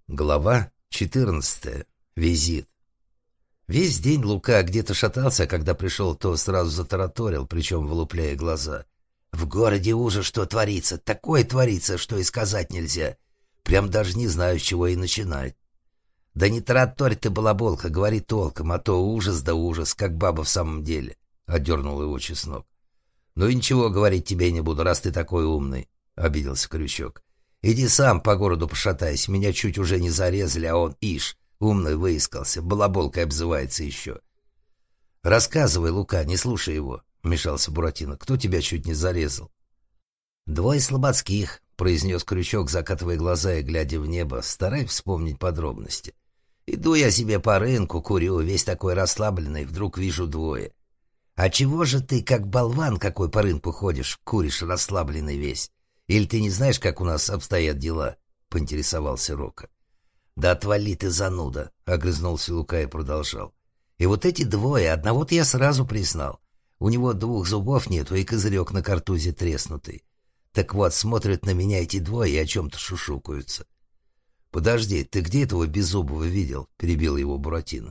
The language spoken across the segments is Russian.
Глава 14. Визит. Весь день Лука где-то шатался, а когда пришел, то сразу затараторил, причем вылупляя глаза. «В городе ужас, что творится. Такое творится, что и сказать нельзя. Прям даже не знаю, с чего и начинать». «Да не тараторь ты, балаболка, говори толком, а то ужас да ужас, как баба в самом деле», — одернул его Чеснок. «Ну и ничего говорить тебе не буду, раз ты такой умный», — обиделся Крючок. «Иди сам по городу пошатайся, меня чуть уже не зарезали, а он, ишь, умный выискался, балаболкой обзывается еще». «Рассказывай, Лука, не слушай его», — вмешался Буратино. «Кто тебя чуть не зарезал?» «Двое слободских», — произнес Крючок, закатывая глаза и глядя в небо, стараясь вспомнить подробности. «Иду я себе по рынку, курю, весь такой расслабленный, вдруг вижу двое. А чего же ты, как болван какой, по рынку ходишь, куришь расслабленный весь? Или ты не знаешь, как у нас обстоят дела?» — поинтересовался Рока. «Да отвали ты, зануда!» — огрызнулся Лука и продолжал. «И вот эти двое, одного-то я сразу признал. У него 2 зубов нету и козырек на картузе треснутый. Так вот, смотрят на меня эти двое и о чем-то шушукаются». «Подожди, ты где этого Беззубого видел?» — перебил его Буратино.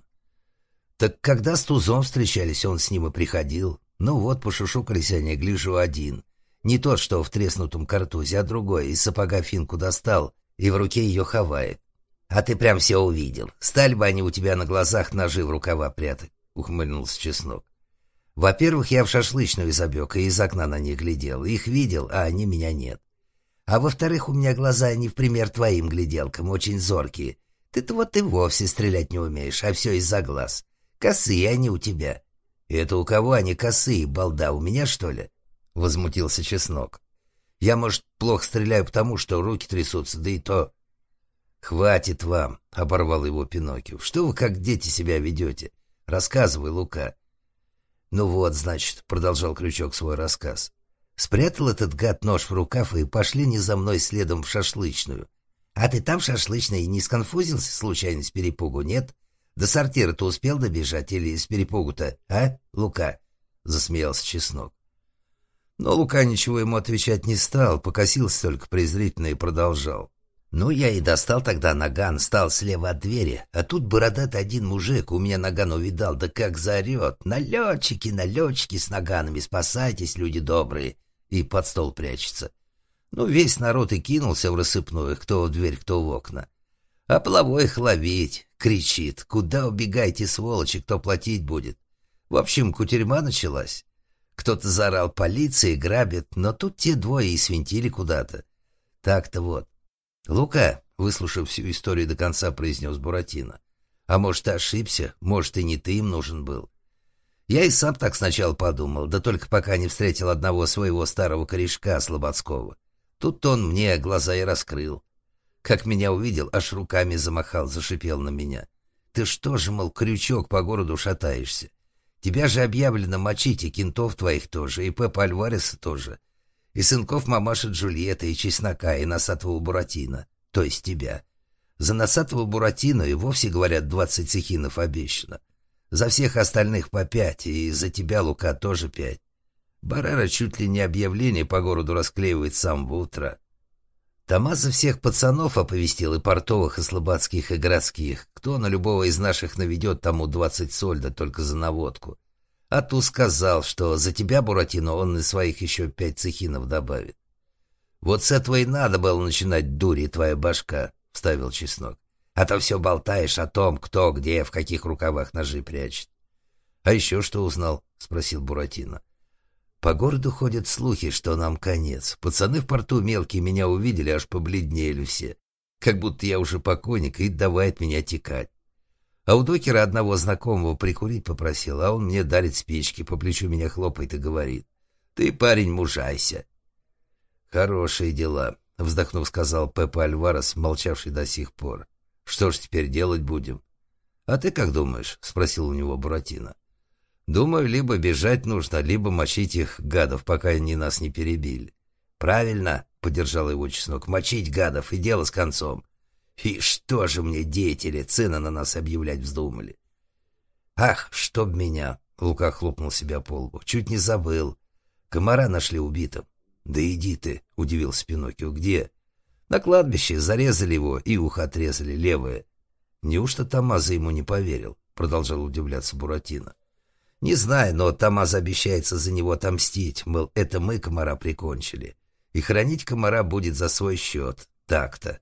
«Так когда с Тузом встречались, он с ним и приходил. Ну вот, пошушукались они, гляжу, один. Не тот, что в треснутом картузе, а другой, из сапога финку достал и в руке ее хавает. А ты прям все увидел. Стали бы они у тебя на глазах ножи в рукава прятать», — ухмыльнулся Чеснок. «Во-первых, я в шашлычную забег и из окна на них глядел. Их видел, а они меня нет. А во-вторых, у меня глаза не в пример твоим гляделкам, очень зоркие. Ты-то вот и вовсе стрелять не умеешь, а все из-за глаз. Косые они у тебя». «Это у кого они косые, балда, у меня, что ли?» — возмутился Чеснок. «Я, может, плохо стреляю потому, что руки трясутся, да и то...» «Хватит вам», — оборвал его Пиноккио. «Что вы как дети себя ведете? Рассказывай, Лука». «Ну вот, значит», — продолжал Крючок свой рассказ. «Спрятал этот гад нож в рукав и пошли не за мной следом в шашлычную. А ты там в шашлычной не сконфузился случайно с перепугу, нет? До сортира-то успел добежать или с перепугу-то, а, Лука?» — засмеялся Чеснок. Но Лука ничего ему отвечать не стал, покосился только презрительно и продолжал. «Ну, я и достал тогда наган, стал слева от двери, а тут бородатый один мужик у меня наган увидал, да как заорет: налетчики с наганами, спасайтесь, люди добрые!» И под стол прячется. Ну, весь народ и кинулся в рассыпную, кто в дверь, кто в окна. А половой их ловить, кричит: «Куда убегайте, сволочи, кто платить будет?» В общем, кутерьма началась. Кто-то заорал: «Полиция, грабит», но тут те двое и свинтили куда-то. Так-то вот. «Лука», выслушав всю историю до конца, произнес Буратино. «А может, ты ошибся? Может, и не ты им нужен был?» «Я и сам так сначала подумал, да только пока не встретил одного своего старого корешка Слободского. Тут он мне глаза и раскрыл. Как меня увидел, аж руками замахал, зашипел на меня. «Ты что же, мол, Крючок, по городу шатаешься? Тебя же объявлено мочить, и кентов твоих тоже, и Пепа Альвареса тоже, и сынков мамаши Джульетты, и Чеснока, и носатого Буратино, то есть тебя. За носатого Буратино и вовсе, говорят, 20 цехинов обещано. За всех остальных по 5, и за тебя, Лука, тоже 5. Баррера чуть ли не объявление по городу расклеивает с самого утра. Томазо всех пацанов оповестил, и портовых, и слободских, и городских. Кто на любого из наших наведет, тому 20 сольда только за наводку. А ту сказал, что за тебя, Буратино, он из своих еще 5 цехинов добавит. «Вот с этого и надо было начинать, дури, твоя башка», — вставил Чеснок. «А то все болтаешь о том, кто, где, в каких рукавах ножи прячет». «А еще что узнал?» — спросил Буратино. «По городу ходят слухи, что нам конец. Пацаны в порту мелкие меня увидели, аж побледнели все. Как будто я уже покойник, и давай от меня текать. А у докера одного знакомого прикурить попросил, а он мне дарит спички, по плечу меня хлопает и говорит: «Ты, парень, мужайся». «Хорошие дела», — вздохнув, сказал Пепа Альварес, молчавший до сих пор. «Что ж теперь делать будем?» «А ты как думаешь?» — спросил у него Буратино. «Думаю, либо бежать нужно, либо мочить их, гадов, пока они нас не перебили». «Правильно», — поддержал его Чеснок, — «мочить гадов, и дело с концом». «И что же мне, деятели, цены на нас объявлять вздумали?» «Ах, чтоб меня!» — Лука хлопнул себя по лбу. «Чуть не забыл. Комара нашли убитым». «Да иди ты», — удивился Пиноккио. «Где?» На кладбище зарезали его и ухо отрезали, левое. Неужто Томмазо ему не поверил? Продолжал удивляться Буратино. Не знаю, но Томмазо обещается за него отомстить, мол, это мы комара прикончили. И хранить комара будет за свой счет. Так-то.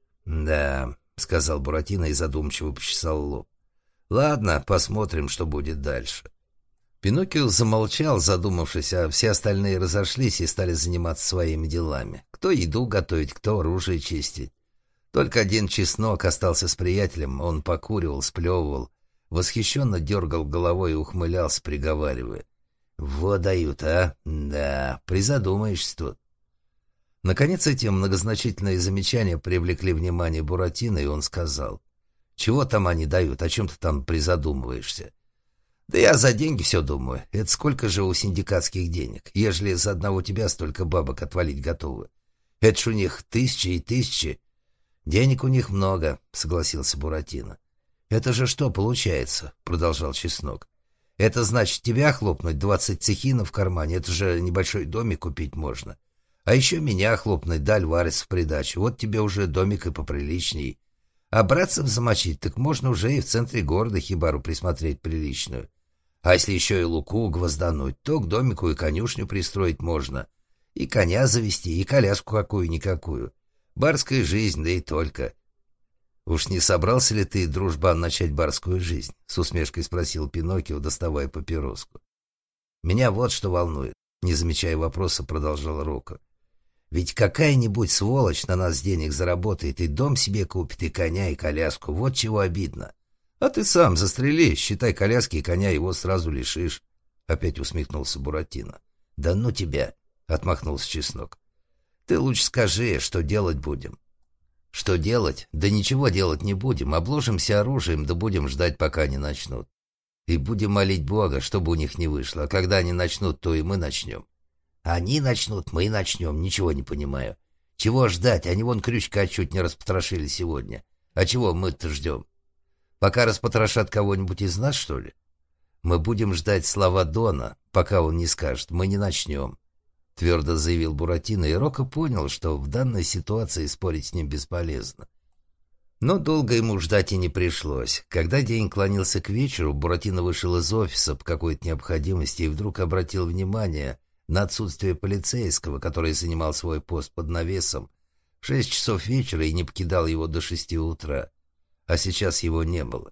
Да, сказал Буратино и задумчиво почесал лоб. Ладно, посмотрим, что будет дальше. Пиноккио замолчал, задумавшись, а все остальные разошлись и стали заниматься своими делами. Кто еду готовить, кто оружие чистить. Только один Чеснок остался с приятелем, он покуривал, сплевывал, восхищенно дергал головой и ухмылялся, приговаривая. «Вот дают, а? Да, призадумаешься тут». Наконец эти многозначительные замечания привлекли внимание Буратино, и он сказал. «Чего там они дают? О чем ты там призадумываешься?» «Да я за деньги все думаю. Это сколько же у синдикатских денег, ежели за одного тебя столько бабок отвалить готовы? Это ж у них тысячи и тысячи». «Денег у них много», — согласился Буратино. «Это же что получается?» — продолжал Чеснок. «Это значит тебя хлопнуть 20 цехинов в кармане, это же небольшой домик купить можно. А еще меня хлопнуть, да Альварес в придачу, вот тебе уже домик и поприличней. А братцев замочить, так можно уже и в центре города хибару присмотреть приличную. А если еще и Луку гвоздануть, то к домику и конюшню пристроить можно. И коня завести, и коляску какую-никакую. Барская жизнь, да и только». «Уж не собрался ли ты, дружбан, начать барскую жизнь?» — с усмешкой спросил Пиноккио, доставая папироску. «Меня вот что волнует», — не замечая вопроса, продолжал Рокко. «Ведь какая-нибудь сволочь на нас денег заработает, и дом себе купит, и коня, и коляску. Вот чего обидно. А ты сам застрели, считай, коляски и коня его сразу лишишь». Опять усмехнулся Буратино. «Да ну тебя!» — отмахнулся Чеснок. «Ты лучше скажи, что делать будем». «Что делать? Да ничего делать не будем. Обложимся оружием, да будем ждать, пока они начнут. И будем молить Бога, чтобы у них не вышло. А когда они начнут, то и мы начнем». «Они начнут, мы начнем. Ничего не понимаю. Чего ждать? Они вон крючка чуть не распотрошили сегодня. А чего мы-то ждем? Пока распотрошат кого-нибудь из нас, что ли? Мы будем ждать слова Дона, пока он не скажет. Мы не начнем», — твердо заявил Буратино, и Рокко понял, что в данной ситуации спорить с ним бесполезно. Но долго ему ждать и не пришлось. Когда день клонился к вечеру, Буратино вышел из офиса по какой-то необходимости и вдруг обратил внимание на отсутствие полицейского, который занимал свой пост под навесом в 6 часов вечера и не покидал его до 6 утра. А сейчас его не было.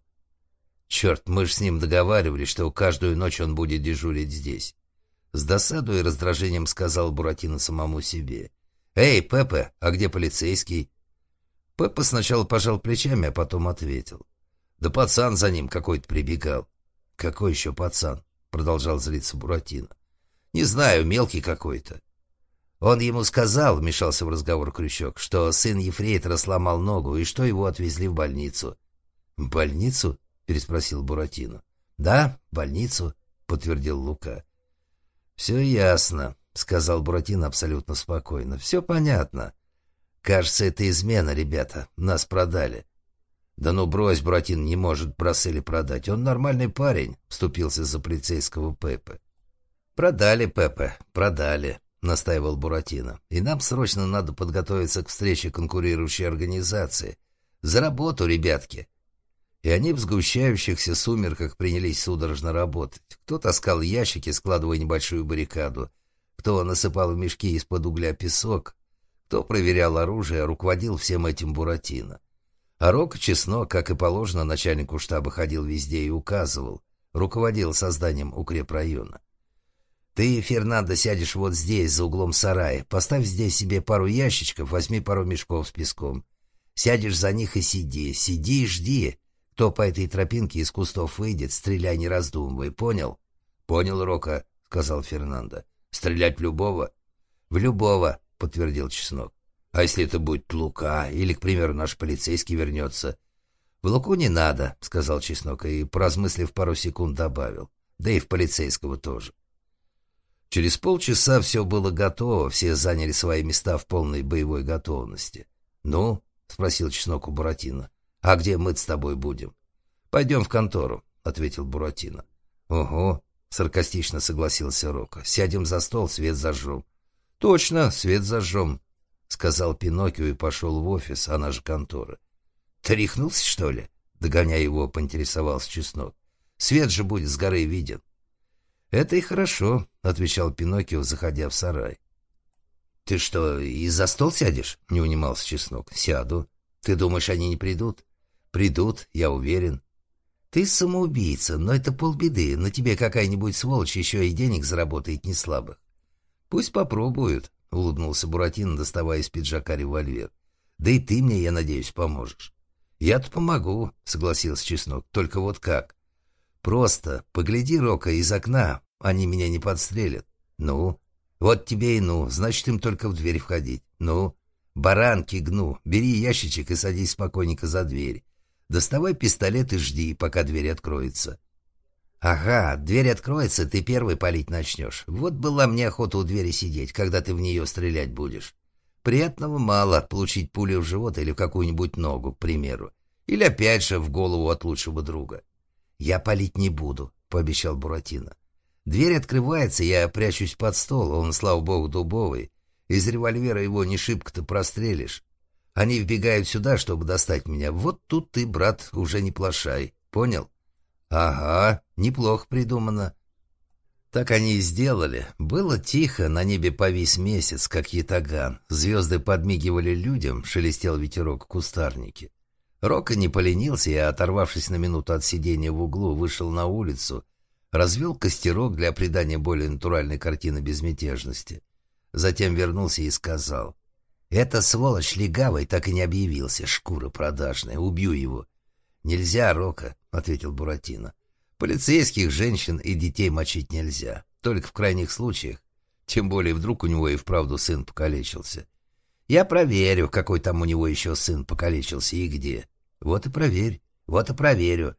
«Черт, мы же с ним договаривались, что каждую ночь он будет дежурить здесь». С досадой и раздражением сказал Буратино самому себе. «Эй, Пепе, а где полицейский?» Пеппа сначала пожал плечами, а потом ответил. «Да пацан за ним какой-то прибегал». «Какой еще пацан?» — продолжал злиться Буратино. «Не знаю, мелкий какой-то». «Он ему сказал, — вмешался в разговор Крючок, — что сын ефрейтора сломал ногу и что его отвезли в больницу». «В больницу?» — переспросил Буратино. «Да, в больницу», — подтвердил Лука. «Все ясно», — сказал Буратино абсолютно спокойно. «Все понятно. Кажется, это измена, ребята. Нас продали». «Да ну брось, Буратино не может Брасселли продать. Он нормальный парень», — вступился за полицейского Пепе. «Продали, Пепе, продали», — настаивал Буратино. «И нам срочно надо подготовиться к встрече конкурирующей организации. За работу, ребятки». И они в сгущающихся сумерках принялись судорожно работать. Кто таскал ящики, складывая небольшую баррикаду, кто насыпал в мешки из-под угля песок, кто проверял оружие, руководил всем этим Буратино. А Рокко Чеснок, как и положено, начальнику штаба ходил везде и указывал, руководил созданием укрепрайона. «Ты, Фернандо, сядешь вот здесь, за углом сарая. Поставь здесь себе пару ящичков, возьми пару мешков с песком. Сядешь за них и сиди, сиди и жди. Кто по этой тропинке из кустов выйдет, стреляй не раздумывай, понял?» «Понял, Рокко», — сказал Фернандо. «Стрелять в любого?» «В любого», — подтвердил Чеснок. «А если это будет Лука, или, к примеру, наш полицейский вернется?» «В Луку не надо», — сказал Чеснок, и, поразмыслив пару секунд, добавил. «Да и в полицейского тоже». Через полчаса все было готово, все заняли свои места в полной боевой готовности. «Ну?» — спросил Чеснок у Буратино. «А где мы с тобой будем?» «Пойдем в контору», — ответил Буратино. «Ого», — саркастично согласился Рокко. «Сядем за стол, свет зажжем». «Точно, свет зажжем», — сказал Пиноккио и пошел в офис, она же контора. «Ты рехнулся, что ли?» — догоняя его, поинтересовался Чеснок. «Свет же будет с горы виден». «Это и хорошо», — отвечал Пиноккио, заходя в сарай. «Ты что, и за стол сядешь?» — не унимался Чеснок. «Сяду. Ты думаешь, они не придут?» «Придут, я уверен». «Ты самоубийца, но это полбеды. На тебе какая-нибудь сволочь еще и денег заработает неслабых». «Пусть попробуют», — улыбнулся Буратино, доставая из пиджака револьвер. «Да и ты мне, я надеюсь, поможешь». «Я-то помогу», — согласился Чеснок. «Только вот как?» «Просто погляди, Рока, из окна. Они меня не подстрелят». «Ну?» «Вот тебе и ну. Значит, им только в дверь входить». «Ну?» «Баранки гну. Бери ящичек и садись спокойненько за дверь. Доставай пистолет и жди, пока дверь откроется». «Ага, дверь откроется, ты первый палить начнешь. Вот была мне охота у двери сидеть, когда ты в нее стрелять будешь. Приятного мало получить пулю в живот или в какую-нибудь ногу, к примеру. Или опять же в голову от лучшего друга». «Я палить не буду», — пообещал Буратино. «Дверь открывается, я прячусь под стол, он, слава богу, дубовый. Из револьвера его не шибко-то прострелишь. Они вбегают сюда, чтобы достать меня. Вот тут ты, брат, уже не плашай. Понял?» «Ага, неплохо придумано». Так они и сделали. Было тихо, на небе повис месяц, как ятаган. Звезды подмигивали людям, шелестел ветерок в кустарнике. Рока не поленился и, оторвавшись на минуту от сидения в углу, вышел на улицу, развел костерок для придания более натуральной картины безмятежности. Затем вернулся и сказал: «Эта сволочь легавый так и не объявился, шкура продажная, убью его». «Нельзя, Рока», — ответил Буратино. «Полицейских, женщин и детей мочить нельзя, только в крайних случаях, тем более вдруг у него и вправду сын покалечился. Я проверю, какой там у него еще сын покалечился и где. Вот и проверь, вот и проверю».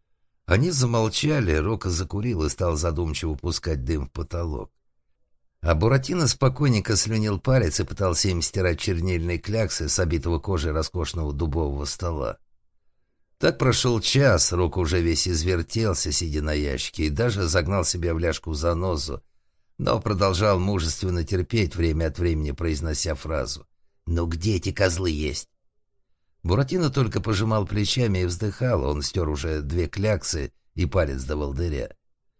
Они замолчали, Рока закурил и стал задумчиво пускать дым в потолок. А Буратино спокойненько слюнил палец и пытался им стирать чернильные кляксы с обитого кожей роскошного дубового стола. Так прошел час, Рока уже весь извертелся, сидя на ящике, и даже загнал себя в ляжку занозу, но продолжал мужественно терпеть, время от времени произнося фразу: «Ну где эти козлы есть?» Буратино только пожимал плечами и вздыхал, он стер уже 2 кляксы и палец до волдыря.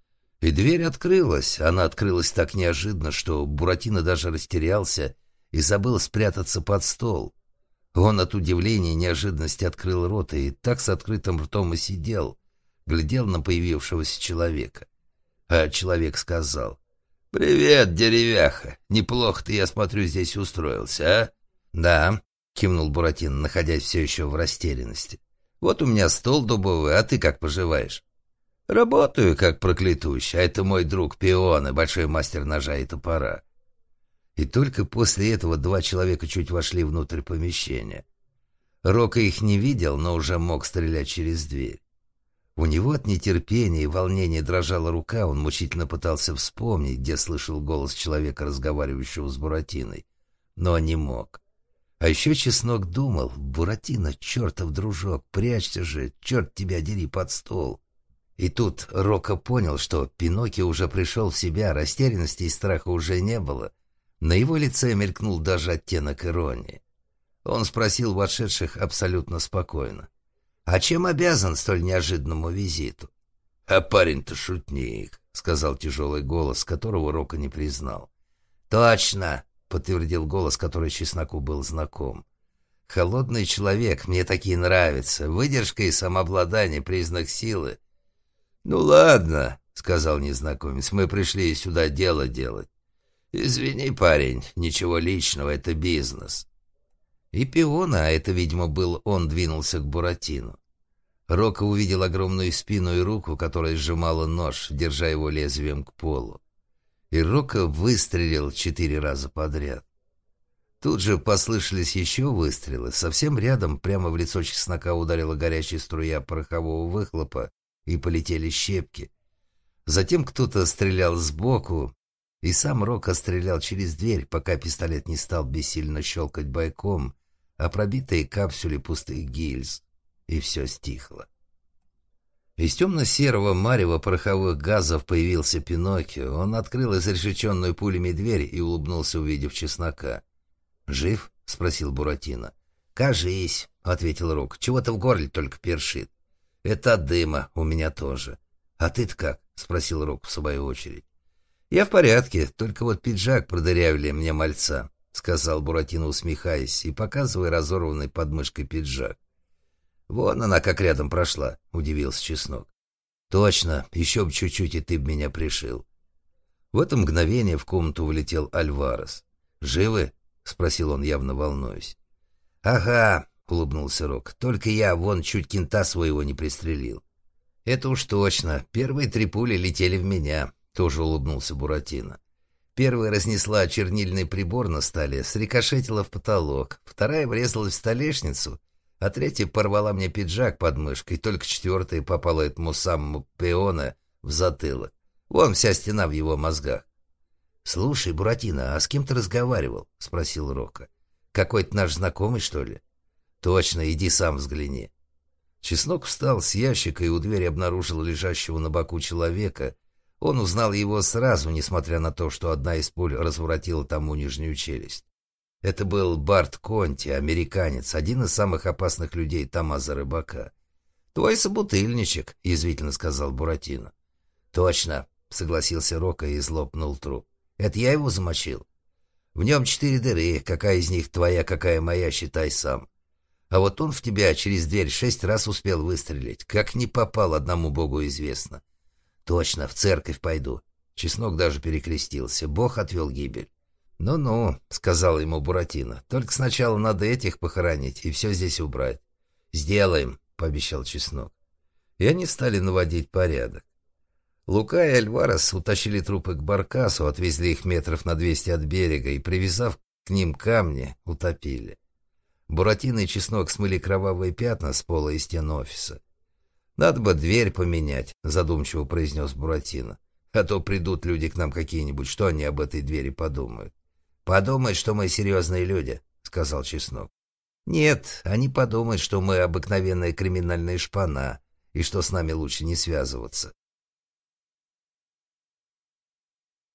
И дверь открылась. Она открылась так неожиданно, что Буратино даже растерялся и забыл спрятаться под стол. Он от удивления и неожиданности открыл рот и так с открытым ртом и сидел, глядел на появившегося человека. А человек сказал: «Привет, деревяха! Неплохо ты, я смотрю, здесь устроился, а?» «Да», — кивнул Буратино, находясь все еще в растерянности. «Вот у меня стол дубовый, а ты как поживаешь?» «Работаю, как проклятущий, а это мой друг Пионы, большой мастер ножа и топора». И только после этого 2 человека чуть вошли внутрь помещения. Рока их не видел, но уже мог стрелять через дверь. У него от нетерпения и волнения дрожала рука, он мучительно пытался вспомнить, где слышал голос человека, разговаривающего с Буратиной, но не мог. А еще Чеснок думал: «Буратино, чертов дружок, прячься же, черт тебя дери, под стол». И тут Рока понял, что Пиноккио уже пришел в себя, растерянности и страха уже не было. На его лице мелькнул даже оттенок иронии. Он спросил вошедших абсолютно спокойно: «А чем обязан столь неожиданному визиту?» «А парень-то шутник», — сказал тяжелый голос, которого Рока не признал. «Точно», — подтвердил голос, который Чесноку был знаком. «Холодный человек, мне такие нравятся. Выдержка и самообладание — признак силы». «Ну ладно», — сказал незнакомец, — «мы пришли сюда дело делать. Извини, парень, ничего личного, это бизнес». И Пиона, а это, видимо, был он, двинулся к Буратино. Рока увидел огромную спину и руку, которая сжимала нож, держа его лезвием к полу. И Рока выстрелил 4 раза подряд. Тут же послышались еще выстрелы. Совсем рядом, прямо в лицо Чеснока, ударила горячая струя порохового выхлопа, и полетели щепки. Затем кто-то стрелял сбоку, и сам Рока стрелял через дверь, пока пистолет не стал бессильно щелкать бойком, а пробитые капсули пустых гильз, и все стихло. Из темно-серого марева пороховых газов появился Пиноккио. Он открыл изрешеченную пулями дверь и улыбнулся, увидев Чеснока. «Жив?» — спросил Буратино. «Кажись», — ответил Рок. «Чего-то в горле только першит». «Это от дыма, у меня тоже». «А ты-то как?» — спросил Рок в свою очередь. «Я в порядке, только вот пиджак продырявили мне мальца», — сказал Буратино, усмехаясь и показывая разорванный под мышкой пиджак. «Вон она как рядом прошла», — удивился Чеснок. «Точно, еще бы чуть-чуть, и ты б меня пришил». В это мгновение в комнату влетел Альварес. «Живы?» — спросил он, явно волнуясь. «Ага», — улыбнулся Рок, — «только я вон чуть кента своего не пристрелил». «Это уж точно, первые 3 пули летели в меня», — тоже улыбнулся Буратино. «Первая разнесла чернильный прибор на столе, срикошетила в потолок, вторая врезалась в столешницу, а 3-я порвала мне пиджак под мышкой, только 4-я попала этому самому пиона в затылок. Вон вся стена в его мозгах». «Слушай, Буратино, а с кем ты разговаривал?» — спросил Рока. «Какой-то наш знакомый, что ли?» «Точно, иди сам взгляни». Чеснок встал с ящика и у двери обнаружил лежащего на боку человека. Он узнал его сразу, несмотря на то, что одна из пуль разворотила тому нижнюю челюсть. Это был Барт Конти, американец, один из самых опасных людей Томмазо Рыбака. «Твой собутыльничек», — язвительно сказал Буратино. «Точно», — согласился Рока и злопнул труп. «Это я его замочил. В нем 4 дыры, какая из них твоя, какая моя, считай сам. А вот он в тебя через дверь 6 раз успел выстрелить. Как не попал, одному богу известно». «Точно, в церковь пойду». Чеснок даже перекрестился. Бог отвел гибель. «Ну-ну», — сказал ему Буратино, — «только сначала надо этих похоронить и все здесь убрать». «Сделаем», — пообещал Чеснок. И они стали наводить порядок. Лука и Альварес утащили трупы к баркасу, отвезли их метров на 200 от берега и, привязав к ним камни, утопили. Буратино и Чеснок смыли кровавые пятна с пола и стен офиса. «Надо бы дверь поменять», — задумчиво произнес Буратино. «А то придут люди к нам какие-нибудь, что они об этой двери подумают?» «Подумают, что мы серьезные люди», — сказал Чеснок. «Нет, они подумают, что мы обыкновенная криминальная шпана, и что с нами лучше не связываться».